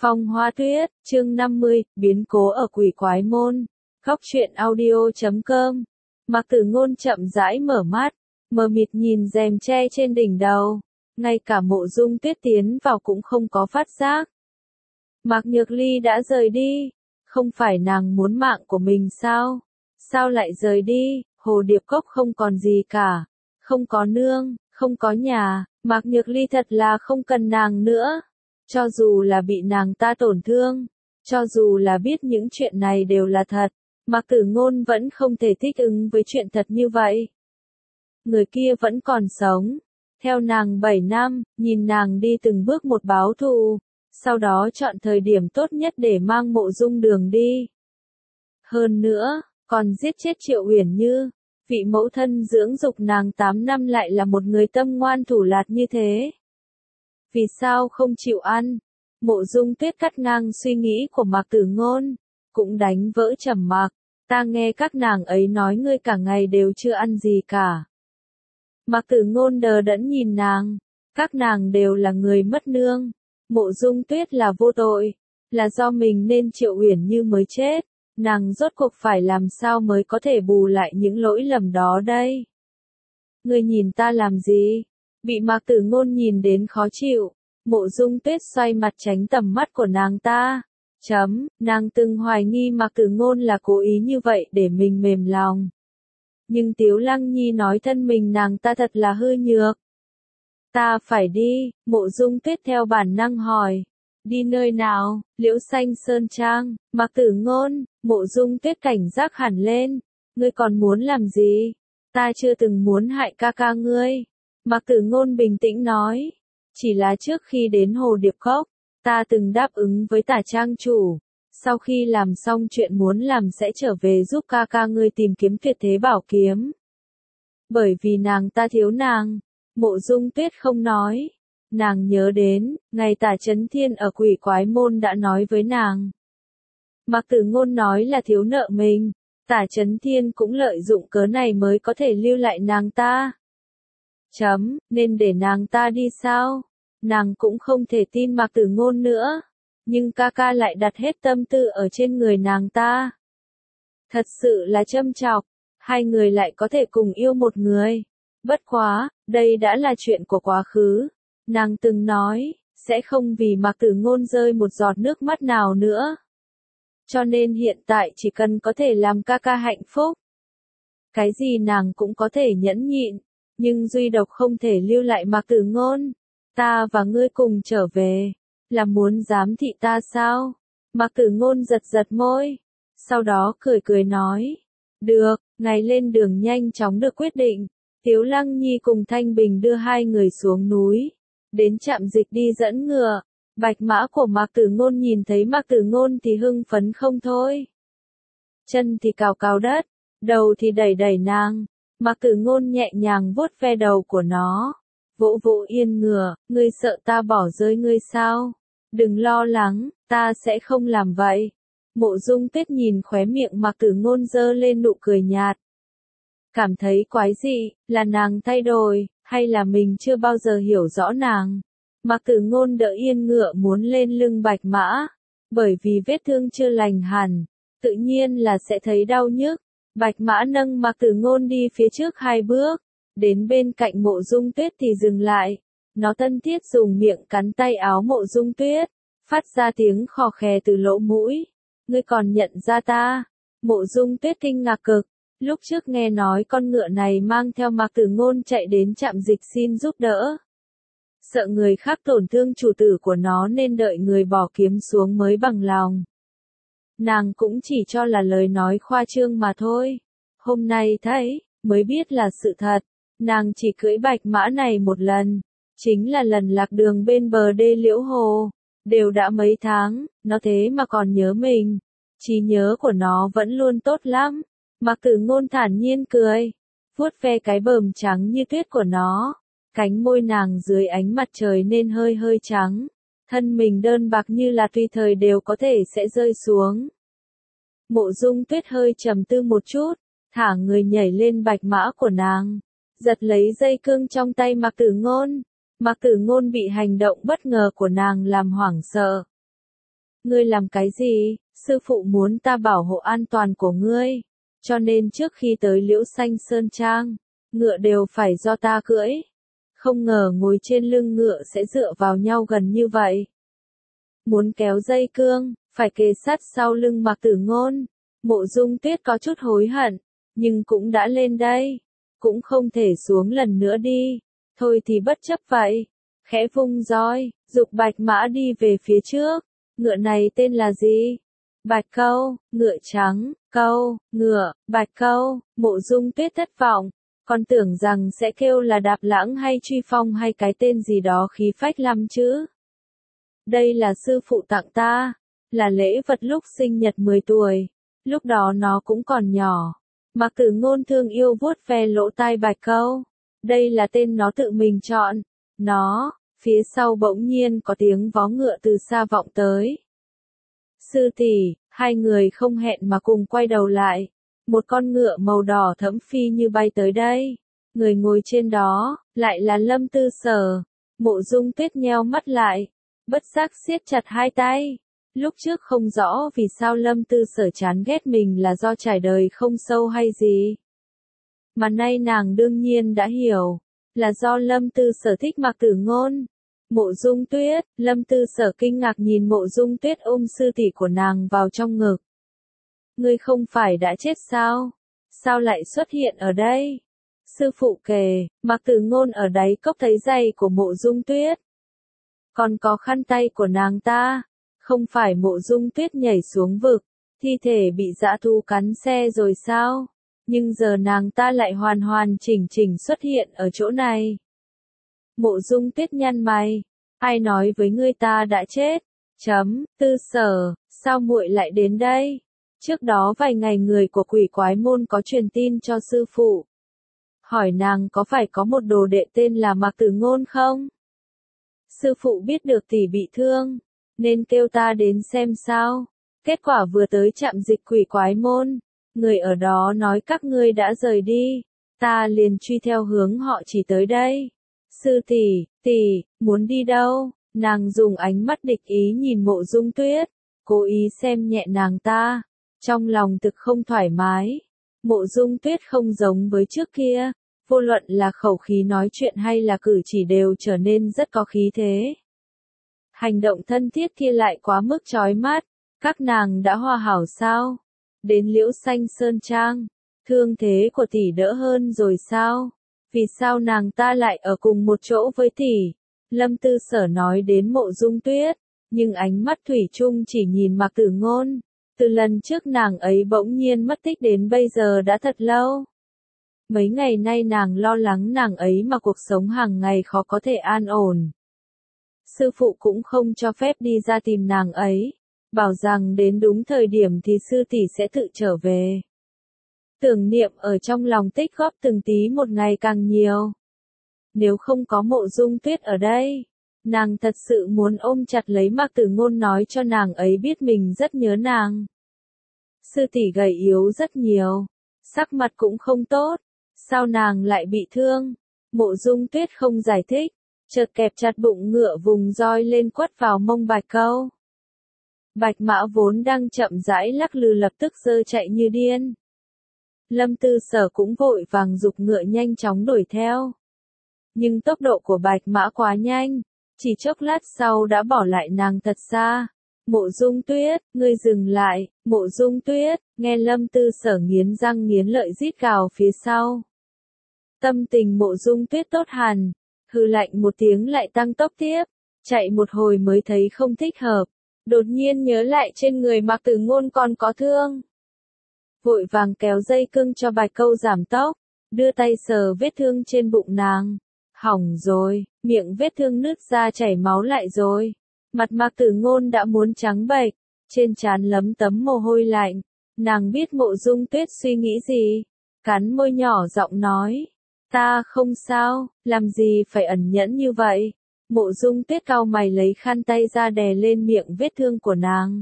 Phong Hoa Tuyết, chương 50, biến cố ở Quỷ Quái Môn. Góc truyện audio.com. Mạc Tử Ngôn chậm rãi mở mắt, mờ mịt nhìn rèm tre trên đỉnh đầu, ngay cả Mộ Dung Tuyết tiến vào cũng không có phát giác. Mạc Nhược Ly đã rời đi, không phải nàng muốn mạng của mình sao? Sao lại rời đi? Hồ Điệp Cốc không còn gì cả, không có nương, không có nhà, Mạc Nhược Ly thật là không cần nàng nữa. Cho dù là bị nàng ta tổn thương, cho dù là biết những chuyện này đều là thật, Mạc Tử Ngôn vẫn không thể thích ứng với chuyện thật như vậy. Người kia vẫn còn sống, theo nàng 7 năm, nhìn nàng đi từng bước một báo thù, sau đó chọn thời điểm tốt nhất để mang Mộ Dung Đường đi. Hơn nữa, còn giết chết Triệu Uyển Như, vị mẫu thân dưỡng dục nàng 8 năm lại là một người tâm ngoan thủ lạt như thế. Vì sao không chịu ăn? Mộ Dung Tuyết cắt ngang suy nghĩ của Mạc Tử Ngôn, cũng đánh vỡ trầm mặc. Ta nghe các nàng ấy nói ngươi cả ngày đều chưa ăn gì cả. Mạc Tử Ngôn đờ đẫn nhìn nàng, các nàng đều là người mất nương. Mộ Dung Tuyết là vô tội, là do mình nên Triệu Uyển Như mới chết. Nàng rốt cuộc phải làm sao mới có thể bù lại những lỗi lầm đó đây? Ngươi nhìn ta làm gì? Bị Mạc Tử Ngôn nhìn đến khó chịu, Mộ Dung Tuyết xoay mặt tránh tầm mắt của nàng ta. Nàng từng hoài nghi Mạc Tử Ngôn là cố ý như vậy để mình mềm lòng. Nhưng Tiếu Lăng Nhi nói thân mình nàng ta thật là hư nhược. Ta phải đi, Mộ Dung Tuyết theo bản năng hỏi. Đi nơi nào? Liễu Xanh Sơn Trang. Mạc Tử Ngôn. Mộ Dung Tuyết cảnh giác hẳn lên. Ngươi còn muốn làm gì? Ta chưa từng muốn hại ca ca ngươi. Mạc Tử Ngôn bình tĩnh nói. Chỉ là trước khi đến Hồ Điệp Cốc, ta từng đáp ứng với Tả trang chủ. Sau khi làm xong chuyện muốn làm sẽ trở về giúp ca ca ngươi tìm kiếm tuyệt thế bảo kiếm. Bởi vì nàng ta thiếu nàng. Mộ Dung Tuyết không nói. Nàng nhớ đến, ngày Tả Chấn Thiên ở Quỷ Quái Môn đã nói với nàng. Mạc Tử Ngôn nói là thiếu nợ mình. Tả Chấn Thiên cũng lợi dụng cớ này mới có thể lưu lại nàng ta. Nên để nàng ta đi sao? Nàng cũng không thể tin Mạc Tử Ngôn nữa. Nhưng ca ca lại đặt hết tâm tư ở trên người nàng ta. Thật sự là châm chọc. Hai người lại có thể cùng yêu một người. Bất quá, đây đã là chuyện của quá khứ. Nàng từng nói, sẽ không vì Mạc Tử Ngôn rơi một giọt nước mắt nào nữa. Cho nên hiện tại chỉ cần có thể làm ca ca hạnh phúc. Cái gì nàng cũng có thể nhẫn nhịn. Nhưng duy độc không thể lưu lại Mạc Tử Ngôn. Ta và ngươi cùng trở về. Là muốn giám thị ta sao? Mạc Tử Ngôn giật giật môi. Sau đó cười cười nói. Được, ngày lên đường nhanh chóng được quyết định. Tiếu Lăng Nhi cùng Thanh Bình đưa hai người xuống núi. Đến trạm dịch đi dẫn ngựa. Bạch mã của Mạc Tử Ngôn nhìn thấy Mạc Tử Ngôn thì hưng phấn không thôi. Chân thì cào cào đất. Đầu thì đẩy đẩy nàng. Mạc Tử Ngôn nhẹ nhàng vuốt ve đầu của nó. Vỗ vỗ yên ngựa, ngươi sợ ta bỏ rơi ngươi sao? Đừng lo lắng, ta sẽ không làm vậy. Mộ Dung Tuyết nhìn khóe miệng Mạc Tử Ngôn giơ lên nụ cười nhạt. Cảm thấy quái dị, là nàng thay đổi, hay là mình chưa bao giờ hiểu rõ nàng? Mạc Tử Ngôn đỡ yên ngựa muốn lên lưng bạch mã. Bởi vì vết thương chưa lành hẳn, tự nhiên là sẽ thấy đau nhức. Bạch mã nâng Mạc Tử Ngôn đi phía trước 2 bước. Đến bên cạnh Mộ Dung Tuyết thì dừng lại. Nó thân thiết dùng miệng cắn tay áo Mộ Dung Tuyết. Phát ra tiếng khò khè từ lỗ mũi. Ngươi còn nhận ra ta? Mộ Dung Tuyết kinh ngạc cực. Lúc trước nghe nói con ngựa này mang theo Mạc Tử Ngôn chạy đến trạm dịch xin giúp đỡ. Sợ người khác tổn thương chủ tử của nó nên đợi người bỏ kiếm xuống mới bằng lòng. Nàng cũng chỉ cho là lời nói khoa trương mà thôi. Hôm nay thấy, mới biết là sự thật. Nàng chỉ cưỡi bạch mã này một lần. Chính là lần lạc đường bên bờ đê Liễu Hồ. Đều đã mấy tháng, nó thế mà còn nhớ mình. Trí nhớ của nó vẫn luôn tốt lắm. Mạc Tử Ngôn thản nhiên cười. Vuốt ve cái bờm trắng như tuyết của nó. Cánh môi nàng dưới ánh mặt trời nên hơi hơi trắng. Thân mình đơn bạc như là tùy thời đều có thể sẽ rơi xuống. Mộ Dung Tuyết hơi trầm tư một chút. Thả người nhảy lên bạch mã của nàng. Giật lấy dây cương trong tay Mạc Tử Ngôn. Mạc Tử Ngôn bị hành động bất ngờ của nàng làm hoảng sợ. Ngươi làm cái gì? Sư phụ muốn ta bảo hộ an toàn của ngươi. Cho nên trước khi tới Liễu Xanh Sơn Trang, ngựa đều phải do ta cưỡi. Không ngờ ngồi trên lưng ngựa sẽ dựa vào nhau gần như vậy. Muốn kéo dây cương, phải kề sát sau lưng Mạc Tử Ngôn. Mộ Dung Tuyết có chút hối hận, nhưng cũng đã lên đây. Cũng không thể xuống lần nữa đi. Thôi thì bất chấp vậy. Khẽ vung roi, giục Bạch Mã đi về phía trước. Ngựa này tên là gì? Bạch Câu, ngựa trắng, câu, ngựa, Bạch Câu. Mộ Dung Tuyết thất vọng, còn tưởng rằng sẽ kêu là Đạp Lãng hay Truy Phong hay cái tên gì đó khí phách lắm chứ. Đây là sư phụ tặng ta, là lễ vật lúc sinh nhật 10 tuổi, lúc đó nó cũng còn nhỏ. Mạc Tử Ngôn thương yêu vuốt ve lỗ tai Bạch Câu, đây là tên nó tự mình chọn. Nó, phía sau bỗng nhiên có tiếng vó ngựa từ xa vọng tới. Sư tỷ, hai người không hẹn mà cùng quay đầu lại. Một con ngựa màu đỏ thẫm phi như bay tới đây. Người ngồi trên đó, lại là Lâm Tư Sở. Mộ Dung Tuyết nheo mắt lại, bất giác siết chặt hai tay. Lúc trước không rõ vì sao Lâm Tư Sở chán ghét mình là do trải đời không sâu hay gì. Mà nay nàng đương nhiên đã hiểu, là do Lâm Tư Sở thích Mạc Tử Ngôn. Mộ Dung Tuyết, Lâm Tư Sở kinh ngạc nhìn Mộ Dung Tuyết ôm sư tỷ của nàng vào trong ngực. Ngươi không phải đã chết sao? Sao lại xuất hiện ở đây? Sư phụ kể, Mạc Tử Ngôn ở đáy cốc thấy giày của Mộ Dung Tuyết. Còn có khăn tay của nàng ta. Không phải Mộ Dung Tuyết nhảy xuống vực, thi thể bị dã thú cắn xe rồi sao? Nhưng giờ nàng ta lại hoàn hoàn chỉnh chỉnh xuất hiện ở chỗ này. Mộ Dung Tuyết nhăn mày, ai nói với ngươi ta đã chết? Tư Sở, sao muội lại đến đây? Trước đó vài ngày người của Quỷ Quái Môn có truyền tin cho sư phụ. Hỏi nàng có phải có một đồ đệ tên là Mạc Tử Ngôn không? Sư phụ biết được tỷ bị thương, nên kêu ta đến xem sao. Kết quả vừa tới trạm dịch Quỷ Quái Môn, người ở đó nói các ngươi đã rời đi. Ta liền truy theo hướng họ chỉ tới đây. Sư tỷ, muốn đi đâu? Nàng dùng ánh mắt địch ý nhìn Mộ Dung Tuyết, cố ý xem nhẹ nàng ta. Trong lòng thực không thoải mái. Mộ Dung Tuyết không giống với trước kia, vô luận là khẩu khí nói chuyện hay là cử chỉ đều trở nên rất có khí thế. Hành động thân thiết kia lại quá mức chói mắt. Các nàng đã hòa hảo sao? Đến Liễu Xanh Sơn Trang, thương thế của tỷ đỡ hơn rồi sao? Vì sao nàng ta lại ở cùng một chỗ với tỷ? Lâm Tư Sở nói đến Mộ Dung Tuyết, nhưng ánh mắt thủy chung chỉ nhìn Mạc Tử Ngôn. Từ lần trước nàng ấy bỗng nhiên mất tích đến bây giờ đã thật lâu. Mấy ngày nay nàng lo lắng nàng ấy mà cuộc sống hàng ngày khó có thể an ổn. Sư phụ cũng không cho phép đi ra tìm nàng ấy, bảo rằng đến đúng thời điểm thì sư tỷ sẽ tự trở về. Tưởng niệm ở trong lòng tích góp từng tí một ngày càng nhiều. Nếu không có Mộ Dung Tuyết ở đây, nàng thật sự muốn ôm chặt lấy Mạc Tử Ngôn nói cho nàng ấy biết mình rất nhớ nàng. Sư tỷ gầy yếu rất nhiều, sắc mặt cũng không tốt, sao nàng lại bị thương? Mộ Dung Tuyết không giải thích, chợt kẹp chặt bụng ngựa vùng roi lên quất vào mông Bạch Câu. Bạch Mã vốn đang chậm rãi lắc lư lập tức giơ chạy như điên. Lâm Tư Sở cũng vội vàng giục ngựa nhanh chóng đuổi theo. Nhưng tốc độ của Bạch Mã quá nhanh, chỉ chốc lát sau đã bỏ lại nàng thật xa. Mộ Dung Tuyết, ngươi dừng lại. Mộ Dung Tuyết, nghe Lâm Tư Sở nghiến răng nghiến lợi rít gào phía sau. Tâm tình Mộ Dung Tuyết tốt hẳn, hừ lạnh một tiếng lại tăng tốc tiếp, chạy một hồi mới thấy không thích hợp, đột nhiên nhớ lại trên người Mạc Tử Ngôn còn có thương. Vội vàng kéo dây cương cho Bạch Câu giảm tốc, đưa tay sờ vết thương trên bụng nàng. Hỏng rồi, miệng vết thương nứt ra chảy máu lại rồi. Mặt Mạc Tử Ngôn đã muốn trắng bệch, trên trán lấm tấm mồ hôi lạnh. Nàng biết Mộ Dung Tuyết suy nghĩ gì, cắn môi nhỏ giọng nói, ta không sao, làm gì phải ẩn nhẫn như vậy. Mộ Dung Tuyết cau mày lấy khăn tay ra đè lên miệng vết thương của nàng.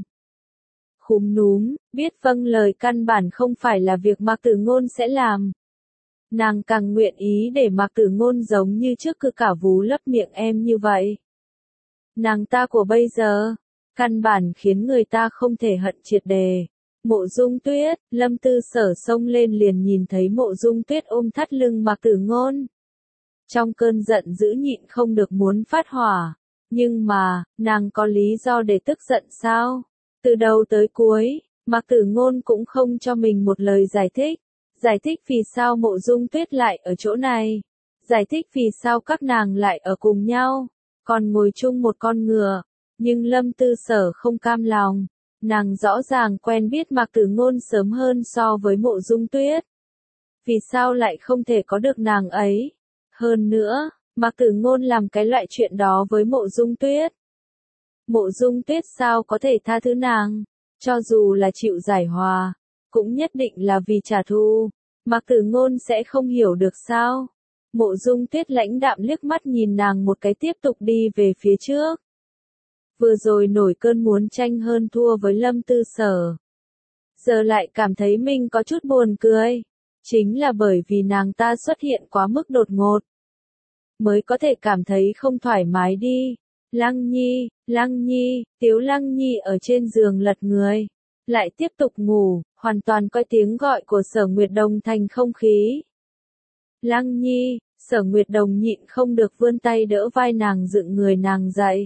Khúm núm, biết vâng lời căn bản không phải là việc Mạc Tử Ngôn sẽ làm. Nàng càng nguyện ý để Mạc Tử Ngôn giống như trước cứ cả vú lấp miệng em như vậy. Nàng ta của bây giờ, căn bản khiến người ta không thể hận triệt đề. Mộ Dung Tuyết, Lâm Tư Sở xông lên liền nhìn thấy Mộ Dung Tuyết ôm thắt lưng Mạc Tử Ngôn. Trong cơn giận dữ nhịn không được muốn phát hỏa, nhưng mà, nàng có lý do để tức giận sao? Từ đầu tới cuối, Mạc Tử Ngôn cũng không cho mình một lời giải thích vì sao Mộ Dung Tuyết lại ở chỗ này, giải thích vì sao các nàng lại ở cùng nhau, còn ngồi chung một con ngựa, nhưng Lâm Tư Sở không cam lòng. Nàng rõ ràng quen biết Mạc Tử Ngôn sớm hơn so với Mộ Dung Tuyết. Vì sao lại không thể có được nàng ấy? Hơn nữa, Mạc Tử Ngôn làm cái loại chuyện đó với Mộ Dung Tuyết. Mộ Dung Tuyết sao có thể tha thứ nàng? Cho dù là chịu giải hòa, cũng nhất định là vì trả thù. Mạc Tử Ngôn sẽ không hiểu được sao? Mộ Dung Tuyết lãnh đạm liếc mắt nhìn nàng một cái tiếp tục đi về phía trước. Vừa rồi nổi cơn muốn tranh hơn thua với Lâm Tư Sở. Giờ lại cảm thấy mình có chút buồn cười. Chính là bởi vì nàng ta xuất hiện quá mức đột ngột. Mới có thể cảm thấy không thoải mái đi. Lăng Nhi, Tiếu Lăng Nhi ở trên giường lật người. Lại tiếp tục ngủ, hoàn toàn coi tiếng gọi của Sở Nguyệt Đồng thành không khí. Lăng Nhi, Sở Nguyệt Đồng nhịn không được vươn tay đỡ vai nàng dựng người nàng dậy.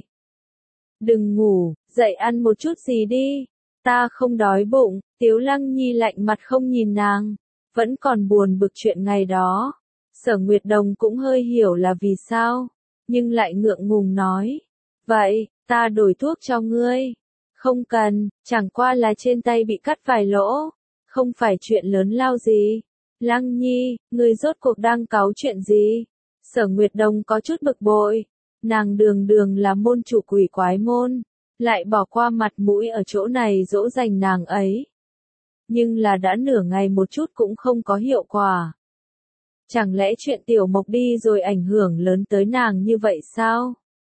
Đừng ngủ, dậy ăn một chút gì đi. Ta không đói bụng. Tiếu Lăng Nhi lạnh mặt không nhìn nàng. Vẫn còn buồn bực chuyện ngày đó. Sở Nguyệt Đồng cũng hơi hiểu là vì sao. Nhưng lại ngượng ngùng nói. Vậy, ta đổi thuốc cho ngươi. Không cần, chẳng qua là trên tay bị cắt vài lỗ. Không phải chuyện lớn lao gì. Lăng Nhi, ngươi rốt cuộc đang cáu chuyện gì? Sở Nguyệt Đồng có chút bực bội. Nàng đường đường là môn chủ Quỷ Quái Môn, lại bỏ qua mặt mũi ở chỗ này dỗ dành nàng ấy. Nhưng là đã nửa ngày một chút cũng không có hiệu quả. Chẳng lẽ chuyện Tiểu Mộc đi rồi ảnh hưởng lớn tới nàng như vậy sao?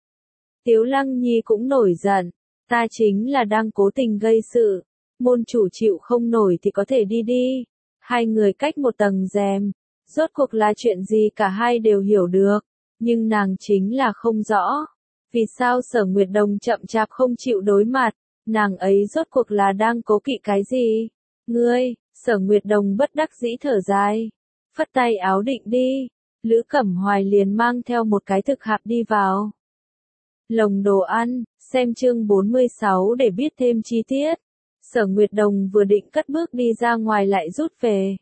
Tiếu Lăng Nhi cũng nổi giận, ta chính là đang cố tình gây sự, môn chủ chịu không nổi thì có thể đi đi. Hai người cách một tầng rèm, rốt cuộc là chuyện gì cả hai đều hiểu được. Nhưng nàng chính là không rõ. Vì sao Sở Nguyệt Đồng chậm chạp không chịu đối mặt, nàng ấy rốt cuộc là đang cố kỵ cái gì? Ngươi, Sở Nguyệt Đồng bất đắc dĩ thở dài. Phất tay áo định đi. Lữ Cẩm Hoài liền mang theo một cái thực hạp đi vào. Lồng đồ ăn, xem chương 46 để biết thêm chi tiết. Sở Nguyệt Đồng vừa định cất bước đi ra ngoài lại rút về.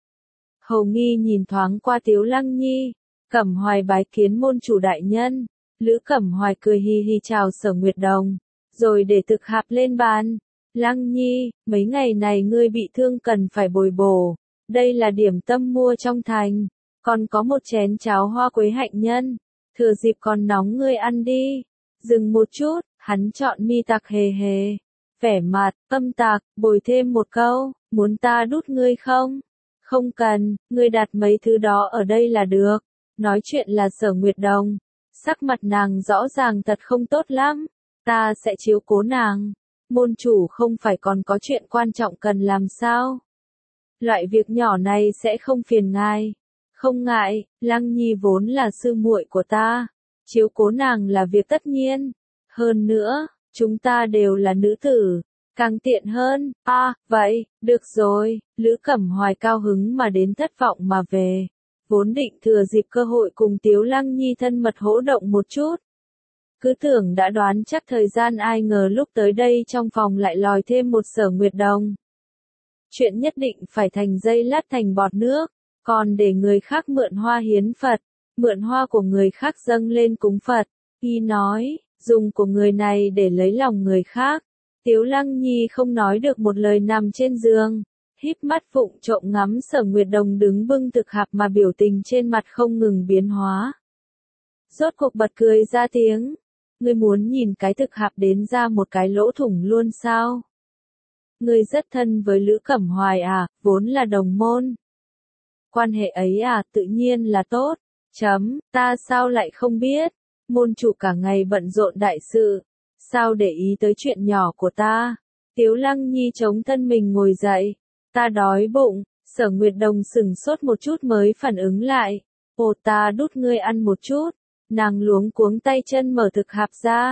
Hầu Nghi nhìn thoáng qua Tiếu Lăng Nhi. Cẩm Hoài bái kiến môn chủ đại nhân. Lữ Cẩm Hoài cười hi hi chào Sở Nguyệt Đồng, rồi để thực hạp lên bàn. Lăng Nhi, mấy ngày này ngươi bị thương cần phải bồi bổ. Đây là điểm tâm mua trong thành. Còn có một chén cháo hoa quế hạnh nhân. Thừa dịp còn nóng ngươi ăn đi. Dừng một chút, hắn chọn mi tạc hề hề. Vẻ mặt, âm tạc, bồi thêm một câu, muốn ta đút ngươi không? Không cần, ngươi đặt mấy thứ đó ở đây là được. Nói chuyện là Sở Nguyệt Đồng. Sắc mặt nàng rõ ràng thật không tốt lắm. Ta sẽ chiếu cố nàng. Môn chủ không phải còn có chuyện quan trọng cần làm sao? Loại việc nhỏ này sẽ không phiền ngài. Không ngại, Lăng Nhi vốn là sư muội của ta. Chiếu cố nàng là việc tất nhiên. Hơn nữa, chúng ta đều là nữ tử. Càng tiện hơn. Vậy, được rồi. Lữ Cẩm Hoài cao hứng mà đến thất vọng mà về. Vốn định thừa dịp cơ hội cùng Tiếu Lăng Nhi thân mật hỗ động một chút. Cứ tưởng đã đoán chắc thời gian, ai ngờ lúc tới đây trong phòng lại lòi thêm một Sở Nguyệt Đồng. Chuyện nhất định phải thành dây lát thành bọt nước, còn để người khác mượn hoa hiến Phật, mượn hoa của người khác dâng lên cúng Phật. Y nói, dùng của người này để lấy lòng người khác. Tiếu Lăng Nhi không nói được một lời nằm trên giường. Híp mắt vụng trộm ngắm Sở Nguyệt Đồng đứng bưng thực hạp mà biểu tình trên mặt không ngừng biến hóa. Rốt cuộc bật cười ra tiếng. Ngươi muốn nhìn cái thực hạp đến ra một cái lỗ thủng luôn sao? Ngươi rất thân với Lữ Cẩm Hoài à, vốn là đồng môn. Quan hệ ấy à, tự nhiên là tốt. Ta sao lại không biết? Môn chủ cả ngày bận rộn đại sự. Sao để ý tới chuyện nhỏ của ta? Tiếu Lăng Nhi chống thân mình ngồi dậy. Ta đói bụng. Sở Nguyệt Đồng sửng sốt một chút mới phản ứng lại. Ồ, ta đút ngươi ăn một chút. Nàng luống cuống tay chân mở thực hạp ra.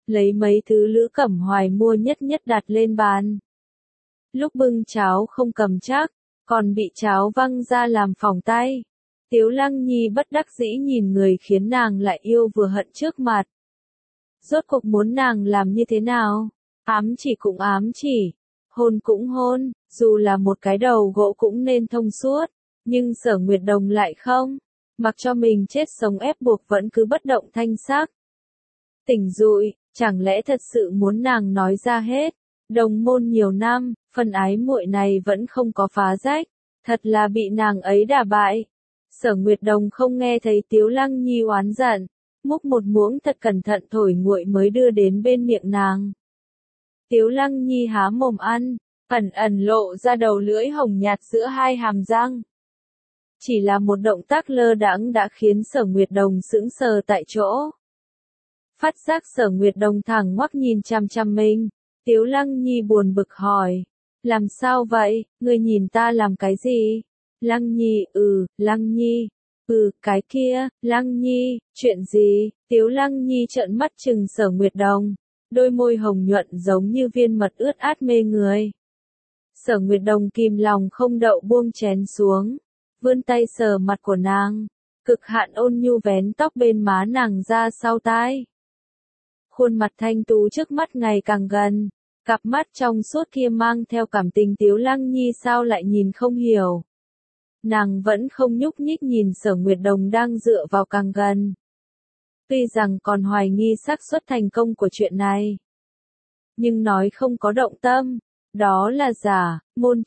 lấy mấy thứ Lữ Cẩm Hoài mua nhất nhất đặt lên bàn. Lúc bưng cháo không cầm chắc, còn bị cháo văng ra làm phỏng tay. Tiếu Lăng Nhi bất đắc dĩ nhìn người khiến nàng lại yêu vừa hận trước mặt. Rốt cuộc muốn nàng làm như thế nào? Ám chỉ cũng ám chỉ, hôn cũng hôn, dù là một cái đầu gỗ cũng nên thông suốt, nhưng Sở Nguyệt Đồng lại không, mặc cho mình chết sống ép buộc vẫn cứ bất động thanh sắc. Tỉnh dụi, chẳng lẽ thật sự muốn nàng nói ra hết, đồng môn nhiều năm, phần ái muội này vẫn không có phá rách, thật là bị nàng ấy đả bại. Sở Nguyệt Đồng không nghe thấy Tiếu Lăng Nhi oán giận, múc một muỗng thật cẩn thận thổi nguội mới đưa đến bên miệng nàng. Tiếu Lăng Nhi há mồm ăn, ẩn ẩn lộ ra đầu lưỡi hồng nhạt giữa hai hàm răng. Chỉ là một động tác lơ đãng đã khiến Sở Nguyệt Đồng sững sờ tại chỗ. Phát giác Sở Nguyệt Đồng thẳng ngoắc nhìn chằm chằm mình, Tiếu Lăng Nhi buồn bực hỏi, làm sao vậy, ngươi nhìn ta làm cái gì? Lăng Nhi, Lăng Nhi, cái kia, Lăng Nhi, chuyện gì? Tiếu Lăng Nhi trợn mắt trừng Sở Nguyệt Đồng, đôi môi hồng nhuận giống như viên mật ướt át mê người. Sở Nguyệt Đồng kìm lòng không đậu buông chén xuống, vươn tay sờ mặt của nàng, cực hạn ôn nhu vén tóc bên má nàng ra sau tai. Khuôn mặt thanh tú trước mắt ngày càng gần, cặp mắt trong suốt kia mang theo cảm tình Tiếu Lăng Nhi sao lại nhìn không hiểu. Nàng vẫn không nhúc nhích nhìn Sở Nguyệt Đồng đang dựa vào càng gần. Tuy rằng còn hoài nghi xác suất thành công của chuyện này, nhưng nói không có động tâm, đó là giả,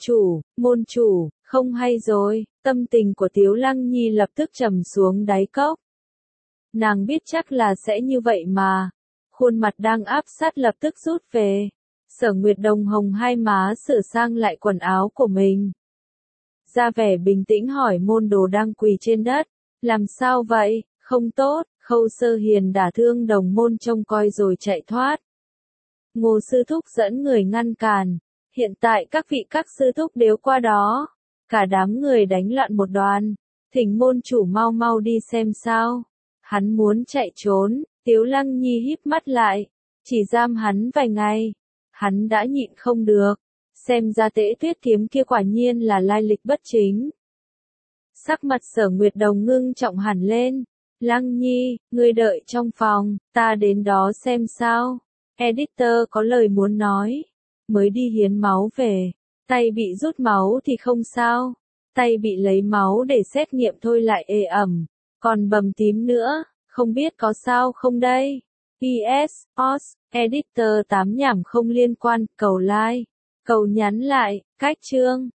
môn chủ, không hay rồi, tâm tình của Tiếu Lăng Nhi lập tức trầm xuống đáy cốc. Nàng biết chắc là sẽ như vậy mà, khuôn mặt đang áp sát lập tức rút về. Sở Nguyệt Đồng hồng hai má sửa sang lại quần áo của mình. Ra vẻ bình tĩnh hỏi môn đồ đang quỳ trên đất, làm sao vậy, không tốt, Khâu Sơ Hiền đả thương đồng môn trông coi rồi chạy thoát. Ngô sư thúc dẫn người ngăn cản, hiện tại các sư thúc đều qua đó, cả đám người đánh loạn một đoàn, thỉnh môn chủ mau mau đi xem sao. Hắn muốn chạy trốn, Tiếu Lăng Nhi híp mắt lại, chỉ giam hắn vài ngày, hắn đã nhịn không được, xem ra Tễ Tuyết kiếm kia quả nhiên là lai lịch bất chính. Sắc mặt Sở Nguyệt Đồng ngưng trọng hẳn lên, Lăng Nhi, ngươi đợi trong phòng, ta đến đó xem sao. Editor có lời muốn nói, mới đi hiến máu về, tay bị rút máu thì không sao, tay bị lấy máu để xét nghiệm thôi lại ê ẩm, còn bầm tím nữa, không biết có sao không đây. PS, OS, Editor 8 nhảm không liên quan, cầu like, cầu nhắn lại, cách chương.